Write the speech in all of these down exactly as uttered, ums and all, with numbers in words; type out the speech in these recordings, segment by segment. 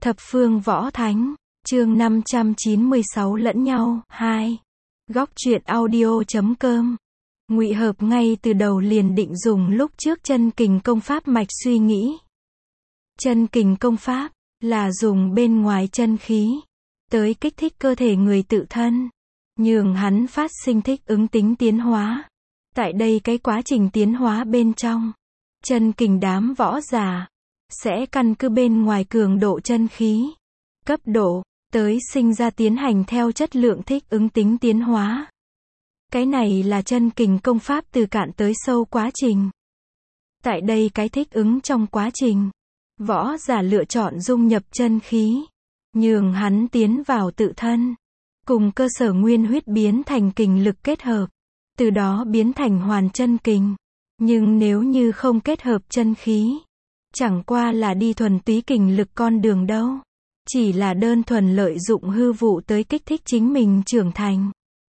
Thập phương võ thánh, chương năm trăm chín mươi sáu lẫn nhau, hai. Góc truyện audio chấm com. Ngụy Hợp ngay từ đầu liền định dùng lúc trước chân kình công pháp mạch suy nghĩ. Chân kình công pháp là dùng bên ngoài chân khí tới kích thích cơ thể người tự thân, nhường hắn phát sinh thích ứng tính tiến hóa. Tại đây cái quá trình tiến hóa bên trong, chân kình đám võ giả sẽ căn cứ bên ngoài cường độ chân khí, cấp độ, tới sinh ra tiến hành theo chất lượng thích ứng tính tiến hóa. Cái này là chân kình công pháp từ cạn tới sâu quá trình. Tại đây cái thích ứng trong quá trình, võ giả lựa chọn dung nhập chân khí, nhường hắn tiến vào tự thân, cùng cơ sở nguyên huyết biến thành kình lực kết hợp, từ đó biến thành hoàn chân kình. Nhưng nếu như không kết hợp chân khí, chẳng qua là đi thuần túy kình lực con đường đâu, chỉ là đơn thuần lợi dụng hư vụ tới kích thích chính mình trưởng thành.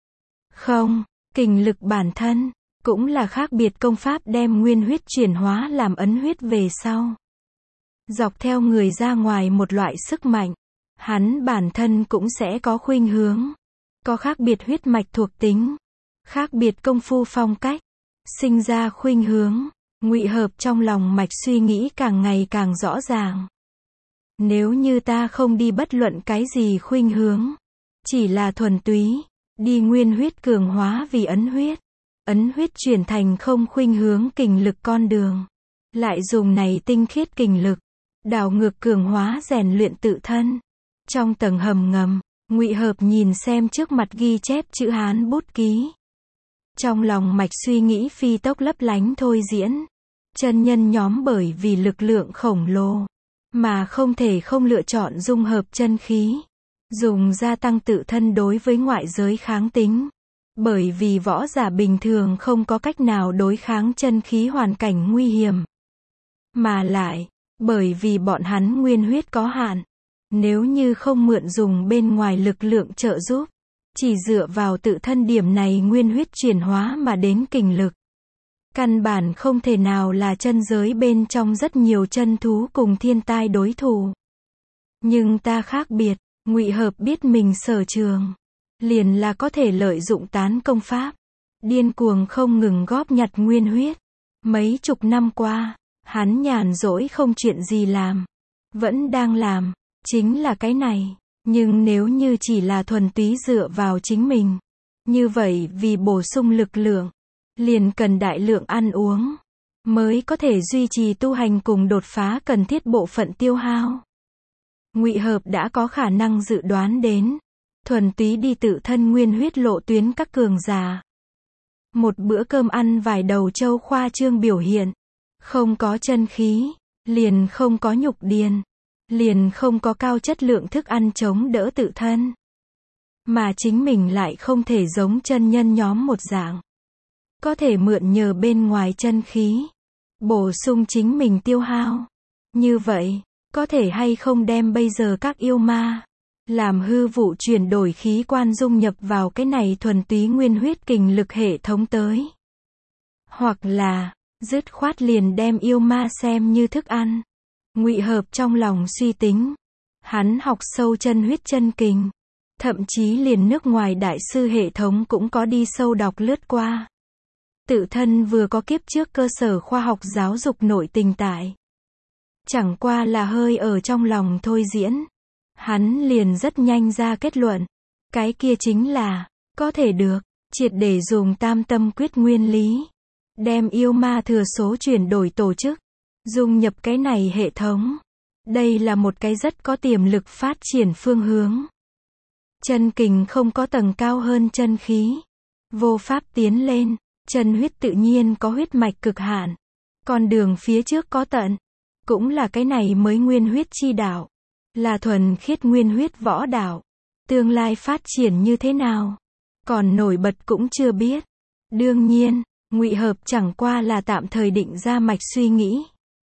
Không, kình lực bản thân cũng là khác biệt công pháp đem nguyên huyết chuyển hóa làm ấn huyết về sau, dọc theo người ra ngoài một loại sức mạnh, hắn bản thân cũng sẽ có khuynh hướng, có khác biệt huyết mạch thuộc tính, khác biệt công phu phong cách, sinh ra khuynh hướng. Ngụy Hợp trong lòng mạch suy nghĩ càng ngày càng rõ ràng. Nếu như ta không đi bất luận cái gì khuynh hướng, chỉ là thuần túy đi nguyên huyết cường hóa vì ấn huyết, ấn huyết chuyển thành không khuynh hướng kình lực con đường, lại dùng này tinh khiết kình lực đảo ngược cường hóa rèn luyện tự thân. Trong tầng hầm ngầm, Ngụy Hợp nhìn xem trước mặt ghi chép chữ Hán bút ký, trong lòng mạch suy nghĩ phi tốc lấp lánh thôi diễn. Chân nhân nhóm bởi vì lực lượng khổng lồ mà không thể không lựa chọn dung hợp chân khí, dùng gia tăng tự thân đối với ngoại giới kháng tính. Bởi vì võ giả bình thường không có cách nào đối kháng chân khí hoàn cảnh nguy hiểm, mà lại bởi vì bọn hắn nguyên huyết có hạn, nếu như không mượn dùng bên ngoài lực lượng trợ giúp, chỉ dựa vào tự thân điểm này nguyên huyết chuyển hóa mà đến kình lực, căn bản không thể nào là chân giới bên trong rất nhiều chân thú cùng thiên tai đối thủ. Nhưng ta khác biệt, Ngụy Hợp biết mình sở trường, liền là có thể lợi dụng tán công pháp, điên cuồng không ngừng góp nhặt nguyên huyết. Mấy chục năm qua, hắn nhàn rỗi không chuyện gì làm, vẫn đang làm, chính là cái này. Nhưng nếu như chỉ là thuần túy dựa vào chính mình, như vậy vì bổ sung lực lượng, liền cần đại lượng ăn uống, mới có thể duy trì tu hành cùng đột phá cần thiết bộ phận tiêu hao. Ngụy Hợp đã có khả năng dự đoán đến, thuần túy đi tự thân nguyên huyết lộ tuyến các cường giả. Một bữa cơm ăn vài đầu trâu khoa trương biểu hiện, không có chân khí, liền không có nhục điền, liền không có cao chất lượng thức ăn chống đỡ tự thân. Mà chính mình lại không thể giống chân nhân nhóm một dạng, có thể mượn nhờ bên ngoài chân khí, bổ sung chính mình tiêu hao. Như vậy, có thể hay không đem bây giờ các yêu ma, làm hư vụ chuyển đổi khí quan dung nhập vào cái này thuần túy nguyên huyết kình lực hệ thống tới. Hoặc là, dứt khoát liền đem yêu ma xem như thức ăn. Ngụy Hợp trong lòng suy tính, hắn học sâu chân huyết chân kình, thậm chí liền nước ngoài đại sư hệ thống cũng có đi sâu đọc lướt qua. Tự thân vừa có kiếp trước cơ sở khoa học giáo dục nội tình tại, chẳng qua là hơi ở trong lòng thôi diễn, hắn liền rất nhanh ra kết luận, cái kia chính là, có thể được, triệt để dùng tam tâm quyết nguyên lý, đem yêu ma thừa số chuyển đổi tổ chức, dung nhập cái này hệ thống. Đây là một cái rất có tiềm lực phát triển phương hướng. Chân kình không có tầng cao hơn chân khí, vô pháp tiến lên. Chân huyết tự nhiên có huyết mạch cực hạn, con đường phía trước có tận, cũng là cái này mới nguyên huyết chi đạo, là thuần khiết nguyên huyết võ đạo. Tương lai phát triển như thế nào, còn nổi bật cũng chưa biết. Đương nhiên, Ngụy Hợp chẳng qua là tạm thời định ra mạch suy nghĩ.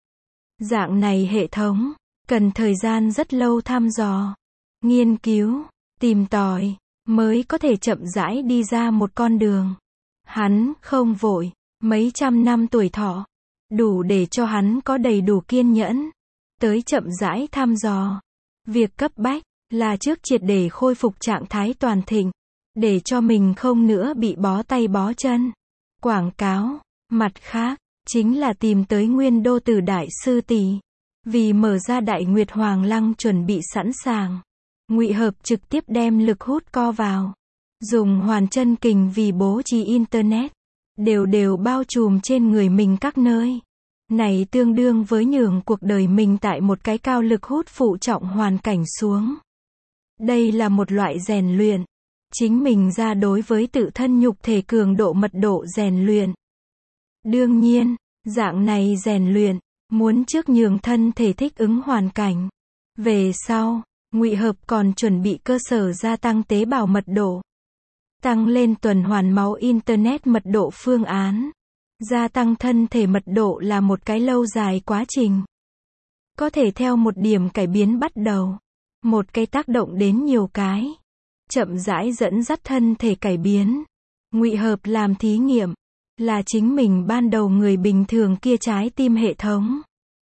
Dạng này hệ thống, cần thời gian rất lâu thăm dò, nghiên cứu, tìm tòi, mới có thể chậm rãi đi ra một con đường. Hắn không vội, mấy trăm năm tuổi thọ, đủ để cho hắn có đầy đủ kiên nhẫn, tới chậm rãi thăm dò. Việc cấp bách là trước triệt để khôi phục trạng thái toàn thịnh, để cho mình không nữa bị bó tay bó chân. Quảng cáo, mặt khác, chính là tìm tới Nguyên Đô Tử đại sư tỷ. Vì mở ra Đại Nguyệt Hoàng Lăng chuẩn bị sẵn sàng, Ngụy Hợp trực tiếp đem lực hút co vào, dùng hoàn chân kình vì bố trí internet, đều đều bao trùm trên người mình các nơi. Này tương đương với nhường cuộc đời mình tại một cái cao lực hút phụ trọng hoàn cảnh xuống. Đây là một loại rèn luyện, chính mình ra đối với tự thân nhục thể cường độ mật độ rèn luyện. Đương nhiên, dạng này rèn luyện, muốn trước nhường thân thể thích ứng hoàn cảnh. Về sau, Ngụy Hợp còn chuẩn bị cơ sở gia tăng tế bào mật độ, tăng lên tuần hoàn máu internet mật độ phương án. Gia tăng thân thể mật độ là một cái lâu dài quá trình. Có thể theo một điểm cải biến bắt đầu, một cái tác động đến nhiều cái, chậm rãi dẫn dắt thân thể cải biến. Ngụy Hợp làm thí nghiệm, là chính mình ban đầu người bình thường kia trái tim hệ thống.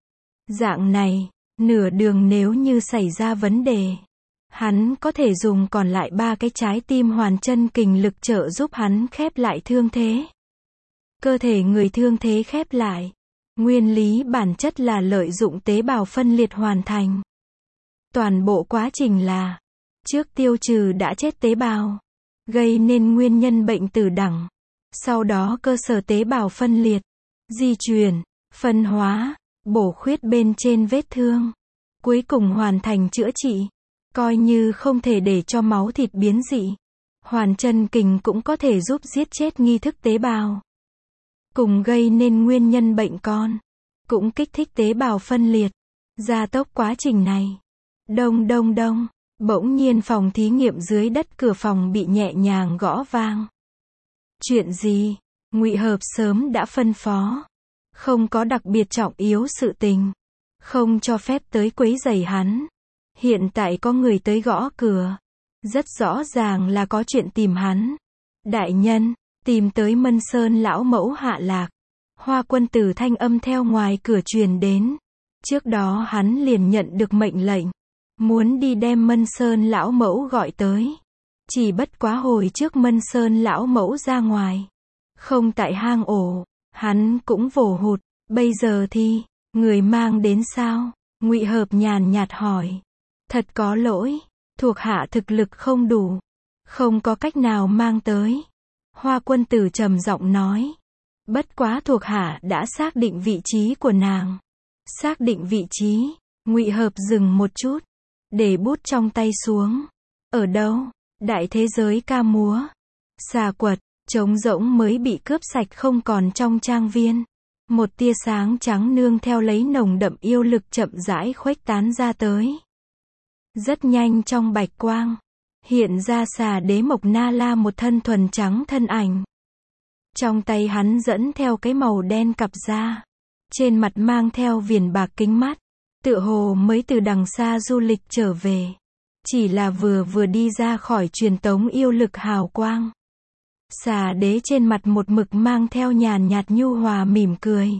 Dạng này, nửa đường nếu như xảy ra vấn đề, hắn có thể dùng còn lại ba cái trái tim hoàn chân kình lực trợ giúp hắn khép lại thương thế. Cơ thể người thương thế khép lại. Nguyên lý bản chất là lợi dụng tế bào phân liệt hoàn thành. Toàn bộ quá trình là, trước tiêu trừ đã chết tế bào, gây nên nguyên nhân bệnh tử đẳng. Sau đó cơ sở tế bào phân liệt, di chuyển, phân hóa, bổ khuyết bên trên vết thương. Cuối cùng hoàn thành chữa trị. Coi như không thể để cho máu thịt biến dị, hoàn chân kình cũng có thể giúp giết chết nghi thức tế bào. Cùng gây nên nguyên nhân bệnh con, cũng kích thích tế bào phân liệt, gia tốc quá trình này. Đông đông đông, bỗng nhiên phòng thí nghiệm dưới đất cửa phòng bị nhẹ nhàng gõ vang. Chuyện gì? Ngụy Hợp sớm đã phân phó, không có đặc biệt trọng yếu sự tình, không cho phép tới quấy rầy hắn. Hiện tại có người tới gõ cửa, rất rõ ràng là có chuyện tìm hắn. Đại nhân, tìm tới Mân Sơn lão mẫu hạ lạc. Hoa Quân Tử thanh âm theo ngoài cửa truyền đến. Trước đó hắn liền nhận được mệnh lệnh, muốn đi đem Mân Sơn lão mẫu gọi tới. Chỉ bất quá hồi trước Mân Sơn lão mẫu ra ngoài, không tại hang ổ, hắn cũng vồ hụt. Bây giờ thì, người mang đến sao? Ngụy Hợp nhàn nhạt hỏi. Thật có lỗi, thuộc hạ thực lực không đủ, không có cách nào mang tới. Hoa Quân Tử trầm giọng nói. Bất quá thuộc hạ đã xác định vị trí của nàng. Xác định vị trí. Ngụy Hợp dừng một chút, để bút trong tay xuống. Ở đâu? Đại thế giới ca múa. Xà quật, trống rỗng mới bị cướp sạch không còn trong trang viên. Một tia sáng trắng nương theo lấy nồng đậm yêu lực chậm rãi khuếch tán ra tới. Rất nhanh trong bạch quang, hiện ra Xà Đế Mộc Na La một thân thuần trắng thân ảnh. Trong tay hắn dẫn theo cái màu đen cặp da, trên mặt mang theo viền bạc kính mắt, tựa hồ mới từ đằng xa du lịch trở về. Chỉ là vừa vừa đi ra khỏi truyền tống yêu lực hào quang. Xà Đế trên mặt một mực mang theo nhàn nhạt nhu hòa mỉm cười.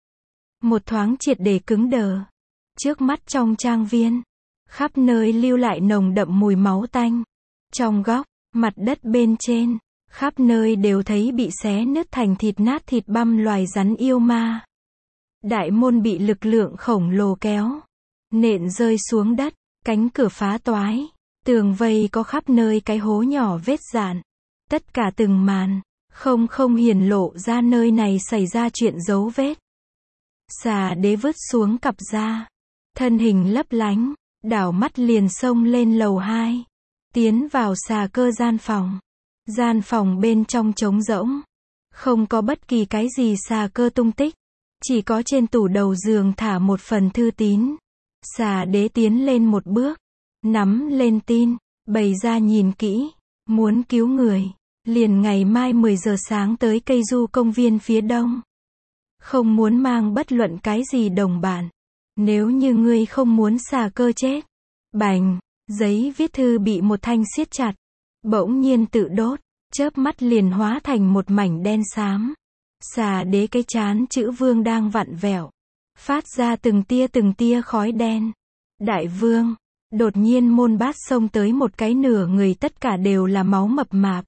Một thoáng triệt để cứng đờ. Trước mắt trong trang viên, khắp nơi lưu lại nồng đậm mùi máu tanh. Trong góc, mặt đất bên trên, khắp nơi đều thấy bị xé nứt thành thịt nát thịt băm loài rắn yêu ma. Đại môn bị lực lượng khổng lồ kéo, nện rơi xuống đất, cánh cửa phá toái, tường vây có khắp nơi cái hố nhỏ vết dạn. Tất cả từng màn, không không hiển lộ ra nơi này xảy ra chuyện dấu vết. Xà Đế vứt xuống cặp da, thân hình lấp lánh, đảo mắt liền xông lên lầu hai, tiến vào xà cơ gian phòng. Gian phòng bên trong trống rỗng, không có bất kỳ cái gì xà cơ tung tích, chỉ có trên tủ đầu giường thả một phần thư tín. Xà Đế tiến lên một bước, nắm lên tin, bày ra nhìn kỹ, muốn cứu người, liền ngày mai mười giờ sáng tới cây du công viên phía đông. Không muốn mang bất luận cái gì đồng bạn. Nếu như ngươi không muốn xà cơ chết. Bành, giấy viết thư bị một thanh siết chặt, bỗng nhiên tự đốt, chớp mắt liền hóa thành một mảnh đen xám. Xà Đế cái chán chữ vương đang vặn vẹo, phát ra từng tia từng tia khói đen. Đại vương, Đột nhiên môn bát xông tới một cái nửa người tất cả đều là máu mập mạp.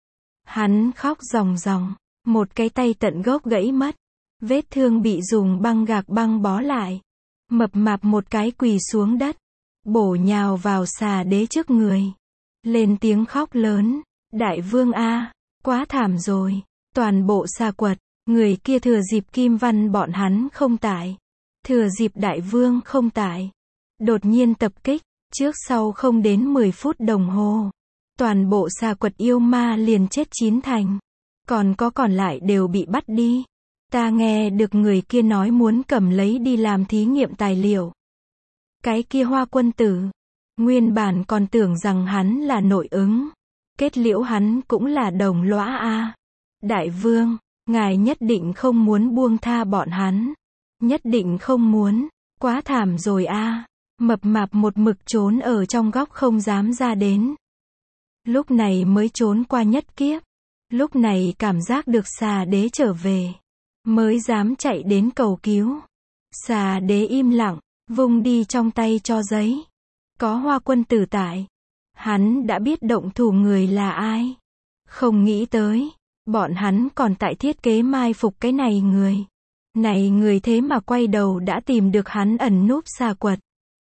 Hắn khóc ròng ròng, một cái tay tận gốc gãy mất. Vết thương bị dùng băng gạc băng bó lại. Mập mạp một cái quỳ xuống đất, bổ nhào vào xà đế trước người. Lên tiếng khóc lớn, đại vương a, quá thảm rồi, toàn bộ xà quật, người kia thừa dịp Kim Văn bọn hắn không tại. Thừa dịp đại vương không tại. Đột nhiên tập kích, trước sau không đến mười phút đồng hồ. Toàn bộ xà quật yêu ma liền chết chín thành. Còn có còn lại đều bị bắt đi. Ta nghe được người kia nói muốn cầm lấy đi làm thí nghiệm tài liệu. Cái kia Hoa quân tử, nguyên bản còn tưởng rằng hắn là nội ứng. Kết liễu hắn cũng là đồng lõa a. Đại vương, ngài nhất định không muốn buông tha bọn hắn. Nhất định không muốn, quá thảm rồi a. Mập mạp một mực trốn ở trong góc không dám ra đến. Lúc này mới trốn qua nhất kiếp. Lúc này cảm giác được xà đế trở về. Mới dám chạy đến cầu cứu. Xà đế im lặng, vung đi trong tay cho giấy. Có Hoa quân tử tại. Hắn đã biết động thủ người là ai. Không nghĩ tới, bọn hắn còn tại thiết kế mai phục cái này người. Này người thế mà quay đầu đã tìm được hắn ẩn núp xà quật.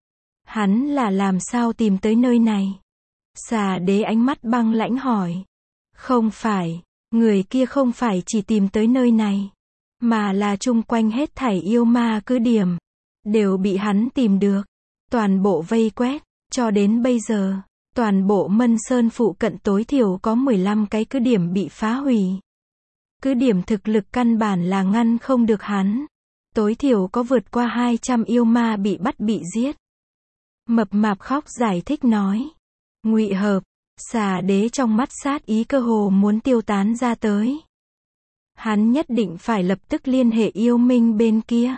Hắn là làm sao tìm tới nơi này? Xà đế ánh mắt băng lãnh hỏi. Không phải, người kia không phải chỉ tìm tới nơi này. Mà là chung quanh hết thảy yêu ma cứ điểm. Đều bị hắn tìm được. Toàn bộ vây quét. Cho đến bây giờ, toàn bộ Mân Sơn phụ cận tối thiểu có mười lăm cái cứ điểm bị phá hủy. Cứ điểm thực lực căn bản là ngăn không được hắn. Tối thiểu có vượt qua hai trăm yêu ma bị bắt bị giết. Mập mạp khóc giải thích nói. Ngụy Hợp, xà đế trong mắt sát ý cơ hồ muốn tiêu tán ra tới. Hắn nhất định phải lập tức liên hệ yêu minh bên kia.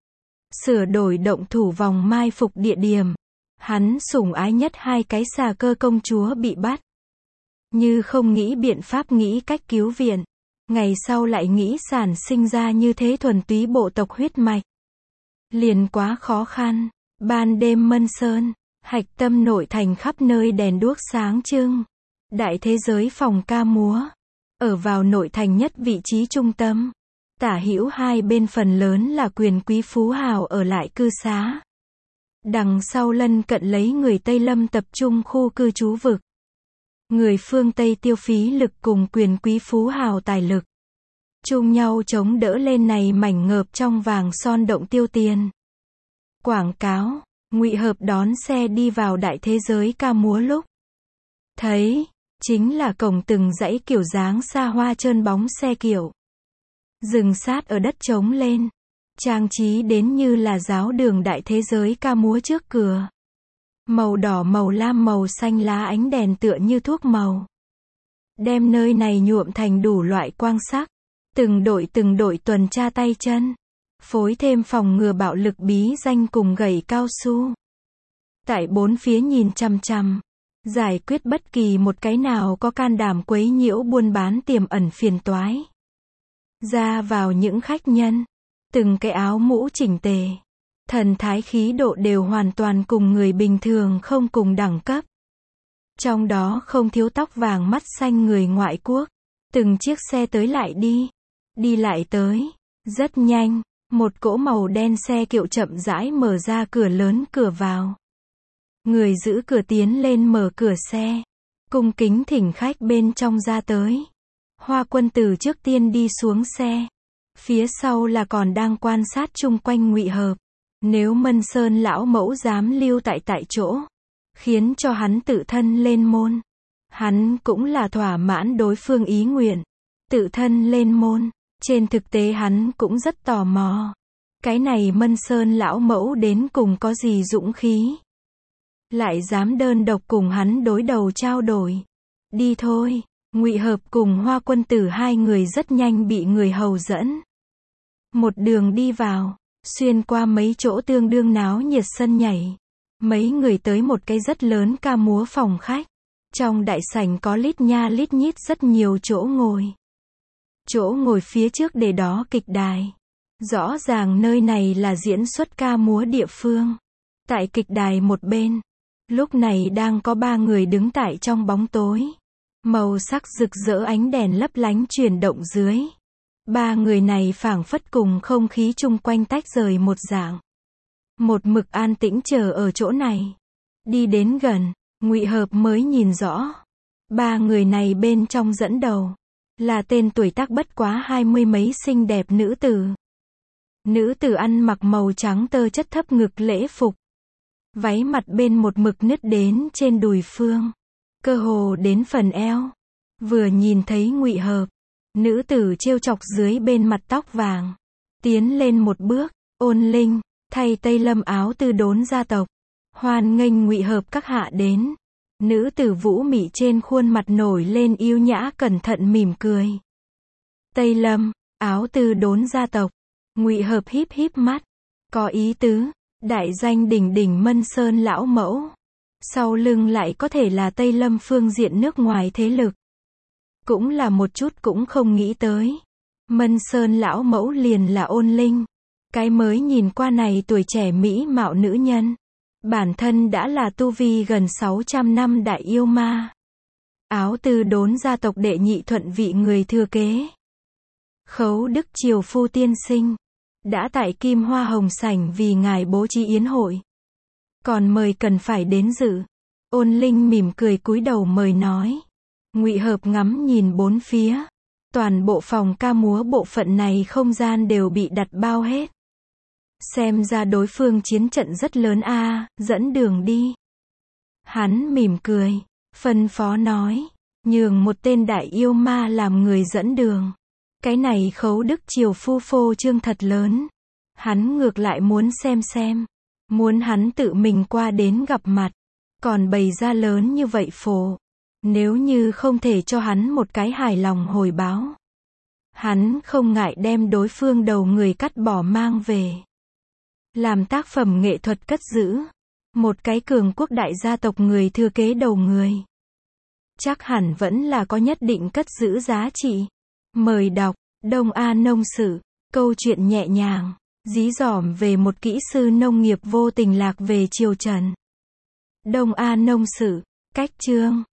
Sửa đổi động thủ vòng mai phục địa điểm. Hắn sủng ái nhất hai cái xà cơ công chúa bị bắt. Như không nghĩ biện pháp nghĩ cách cứu viện. Ngày sau lại nghĩ sản sinh ra như thế thuần túy bộ tộc huyết mạch. Liền quá khó khăn. Ban đêm Mân Sơn, hạch tâm nội thành khắp nơi đèn đuốc sáng trưng. Đại thế giới phòng ca múa. Ở vào nội thành nhất vị trí trung tâm. Tả hữu hai bên phần lớn là quyền quý phú hào ở lại cư xá. Đằng sau lân cận lấy người Tây Lâm tập trung khu cư trú vực. Người phương Tây tiêu phí lực cùng quyền quý phú hào tài lực. Chung nhau chống đỡ lên này mảnh ngợp trong vàng son động tiêu tiền. Quảng cáo, Ngụy Hợp đón xe đi vào đại thế giới ca múa lúc. Thấy, chính là cổng từng dãy kiểu dáng xa hoa trơn bóng xe kiểu. Dừng sát ở đất trống lên. Trang trí đến như là giáo đường đại thế giới ca múa trước cửa. Màu đỏ màu lam màu xanh lá ánh đèn tựa như thuốc màu. Đem nơi này nhuộm thành đủ loại quang sắc. Từng đội từng đội tuần tra tay chân. Phối thêm phòng ngừa bạo lực bí danh cùng gậy cao su. Tại bốn phía nhìn chằm chằm. Giải quyết bất kỳ một cái nào có can đảm quấy nhiễu buôn bán tiềm ẩn phiền toái. Ra vào những khách nhân. Từng cái áo mũ chỉnh tề. Thần thái khí độ đều hoàn toàn cùng người bình thường không cùng đẳng cấp. Trong đó không thiếu tóc vàng mắt xanh người ngoại quốc. Từng chiếc xe tới lại đi. Đi lại tới. Rất nhanh. Một cỗ màu đen xe kiệu chậm rãi mở ra cửa lớn cửa vào. Người giữ cửa tiến lên mở cửa xe. Cung kính thỉnh khách bên trong ra tới. Hoa quân tử trước tiên đi xuống xe. Phía sau là còn đang quan sát chung quanh Ngụy Hợp. Nếu Mân Sơn lão mẫu dám lưu tại tại chỗ. Khiến cho hắn tự thân lên môn. Hắn cũng là thỏa mãn đối phương ý nguyện. Tự thân lên môn. Trên thực tế hắn cũng rất tò mò. Cái này Mân Sơn lão mẫu đến cùng có gì dũng khí. Lại dám đơn độc cùng hắn đối đầu trao đổi. Đi thôi. Ngụy Hợp cùng Hoa quân tử hai người rất nhanh bị người hầu dẫn. Một đường đi vào. Xuyên qua mấy chỗ tương đương náo nhiệt sân nhảy. Mấy người tới một cái rất lớn ca múa phòng khách. Trong đại sảnh có lít nha lít nhít rất nhiều chỗ ngồi. Chỗ ngồi phía trước để đó kịch đài. Rõ ràng nơi này là diễn xuất ca múa địa phương. Tại kịch đài một bên. Lúc này đang có ba người đứng tại trong bóng tối. Màu sắc rực rỡ ánh đèn lấp lánh chuyển động dưới. Ba người này phảng phất cùng không khí chung quanh tách rời một dạng. Một mực an tĩnh chờ ở chỗ này. Đi đến gần, Ngụy Hợp mới nhìn rõ. Ba người này bên trong dẫn đầu là tên tuổi tác bất quá hai mươi mấy xinh đẹp nữ tử. Nữ tử ăn mặc màu trắng tơ chất thấp ngực lễ phục. Váy mặt bên một mực nứt đến trên đùi phương. Cơ hồ đến phần eo. Vừa nhìn thấy Ngụy Hợp, nữ tử trêu chọc dưới bên mặt tóc vàng. Tiến lên một bước, Ôn Linh, thay Tây Lâm áo tư đốn gia tộc. Hoan nghênh Ngụy Hợp các hạ đến. Nữ tử vũ mị trên khuôn mặt nổi lên yêu nhã cẩn thận mỉm cười. Tây Lâm, áo tư đốn gia tộc. Ngụy Hợp híp híp mắt. Có ý tứ, đại danh đỉnh đỉnh Mân Sơn lão mẫu. Sau lưng lại có thể là Tây Lâm phương diện nước ngoài thế lực. Cũng là một chút cũng không nghĩ tới. Mân Sơn lão mẫu liền là Ôn Linh. Cái mới nhìn qua này tuổi trẻ mỹ mạo nữ nhân. Bản thân đã là tu vi gần sáu trăm năm đại yêu ma. Áo tư đốn gia tộc đệ nhị thuận vị người thừa kế. Khấu Đức Triều Phu tiên sinh. Đã tại Kim Hoa Hồng Sảnh vì ngài bố trí yến hội. Còn mời cần phải đến dự. Ôn Linh mỉm cười cúi đầu mời nói. Ngụy Hợp ngắm nhìn bốn phía. Toàn bộ phòng ca múa bộ phận này không gian đều bị đặt bao hết. Xem ra đối phương chiến trận rất lớn a, à, dẫn đường đi. Hắn mỉm cười, phân phó nói, nhường một tên đại yêu ma làm người dẫn đường. Cái này Khấu Đức Triều Phu phô trương thật lớn. Hắn ngược lại muốn xem xem. Muốn hắn tự mình qua đến gặp mặt. Còn bày ra lớn như vậy phổ. Nếu như không thể cho hắn một cái hài lòng hồi báo. Hắn không ngại đem đối phương đầu người cắt bỏ mang về. Làm tác phẩm nghệ thuật cất giữ. Một cái cường quốc đại gia tộc người thừa kế đầu người. Chắc hẳn vẫn là có nhất định cất giữ giá trị. Mời đọc, Đông A Nông Sự, câu chuyện nhẹ nhàng, dí dỏm về một kỹ sư nông nghiệp vô tình lạc về triều Trần. Đông A Nông Sự, cách chương.